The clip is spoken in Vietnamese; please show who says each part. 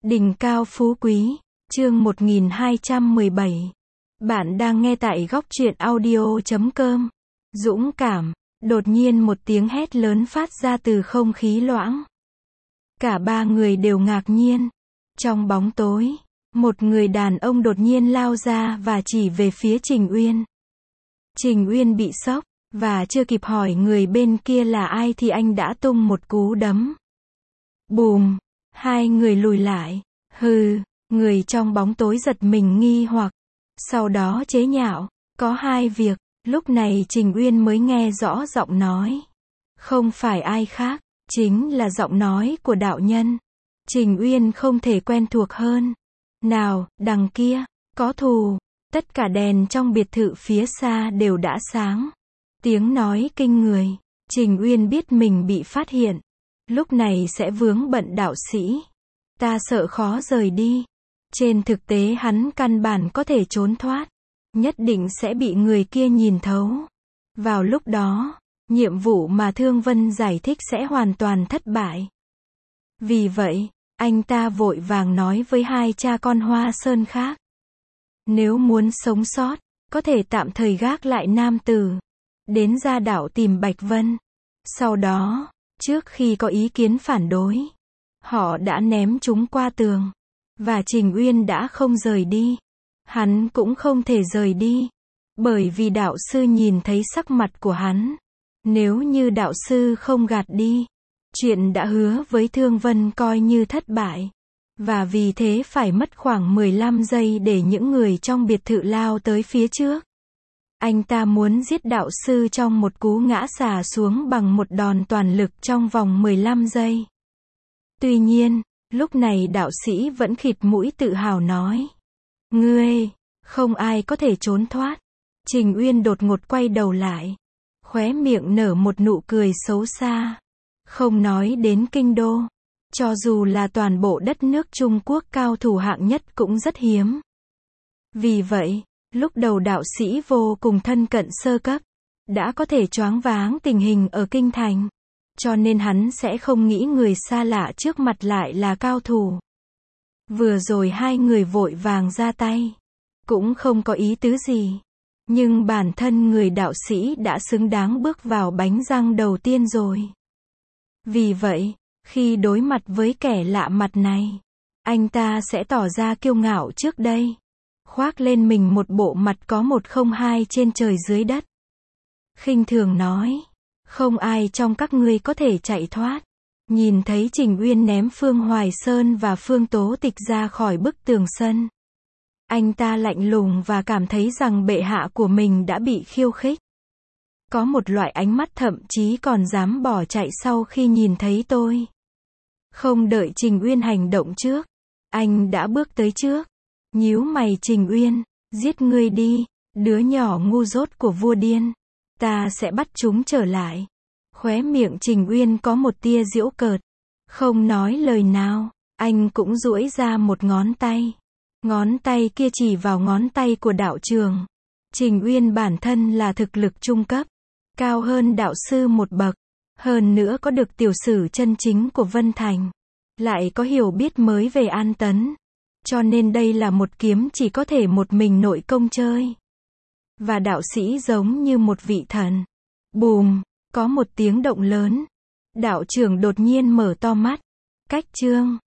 Speaker 1: Đỉnh cao phú quý, chương 1217. Bạn đang nghe tại góc truyện audio.com. Dũng cảm, đột nhiên một tiếng hét lớn phát ra từ không khí loãng. Cả ba người đều ngạc nhiên. Trong bóng tối, một người đàn ông đột nhiên lao ra và chỉ về phía Trình Uyên. Trình Uyên bị sốc, và chưa kịp hỏi người bên kia là ai thì anh đã tung một cú đấm. Bùm! Hai người lùi lại. Hừ, người trong bóng tối giật mình nghi hoặc. Sau đó chế nhạo. Có hai việc. Lúc này Trình Uyên mới nghe rõ giọng nói. Không phải ai khác, chính là giọng nói của đạo nhân. Trình Uyên không thể quen thuộc hơn. Nào, đằng kia, có thù. Tất cả đèn trong biệt thự phía xa đều đã sáng. Tiếng nói kinh người. Trình Uyên biết mình bị phát hiện. Lúc này sẽ vướng bận đạo sĩ. Ta sợ khó rời đi. Trên thực tế hắn căn bản có thể trốn thoát. Nhất định sẽ bị người kia nhìn thấu. Vào lúc đó, nhiệm vụ mà Thương Vân giải thích sẽ hoàn toàn thất bại. Vì vậy, anh ta vội vàng nói với hai cha con Hoa Sơn khác. Nếu muốn sống sót, có thể tạm thời gác lại nam tử. Đến gia đảo tìm Bạch Vân. Sau đó, trước khi có ý kiến phản đối, họ đã ném chúng qua tường. Và Trình Uyên đã không rời đi. Hắn cũng không thể rời đi. Bởi vì đạo sư nhìn thấy sắc mặt của hắn. Nếu như đạo sư không gạt đi, chuyện đã hứa với Thương Vân coi như thất bại. Và vì thế phải mất khoảng 15 giây để những người trong biệt thự lao tới phía trước. Anh ta muốn giết đạo sư trong một cú ngã xả xuống bằng một đòn toàn lực trong vòng 15 giây. Tuy nhiên, lúc này đạo sĩ vẫn khịt mũi tự hào nói. Ngươi, không ai có thể trốn thoát. Trình Uyên đột ngột quay đầu lại. Khóe miệng nở một nụ cười xấu xa. Không nói đến kinh đô. Cho dù là toàn bộ đất nước Trung Quốc cao thủ hạng nhất cũng rất hiếm. Vì vậy, lúc đầu đạo sĩ vô cùng thân cận sơ cấp. Đã có thể choáng váng tình hình ở kinh thành. Cho nên hắn sẽ không nghĩ người xa lạ trước mặt lại là cao thủ. Vừa rồi hai người vội vàng ra tay. Cũng không có ý tứ gì. Nhưng bản thân người đạo sĩ đã xứng đáng bước vào bánh răng đầu tiên rồi. Vì vậy, khi đối mặt với kẻ lạ mặt này, anh ta sẽ tỏ ra kiêu ngạo trước đây. Khoác lên mình một bộ mặt có 102 trên trời dưới đất. Khinh thường nói. Không ai trong các ngươi có thể chạy thoát. Nhìn thấy Trình Uyên ném Phương Hoài Sơn và Phương Tố Tịch ra khỏi bức tường sân. Anh ta lạnh lùng và cảm thấy rằng bệ hạ của mình đã bị khiêu khích. Có một loại ánh mắt thậm chí còn dám bỏ chạy sau khi nhìn thấy tôi. Không đợi Trình Uyên hành động trước. Anh đã bước tới trước. Nhíu mày Trình Uyên, giết ngươi đi, đứa nhỏ ngu dốt của vua điên. Ta sẽ bắt chúng trở lại. Khóe miệng Trình Uyên có một tia giễu cợt. Không nói lời nào, anh cũng duỗi ra một ngón tay. Ngón tay kia chỉ vào ngón tay của đạo trường. Trình Uyên bản thân là thực lực trung cấp. Cao hơn đạo sư một bậc. Hơn nữa có được tiểu sử chân chính của Vân Thành. Lại có hiểu biết mới về An Tấn. Cho nên đây là một kiếm chỉ có thể một mình nội công chơi. Và đạo sĩ giống như một vị thần. Bùm, có một tiếng động lớn. Đạo trưởng đột nhiên mở to mắt. Cách chương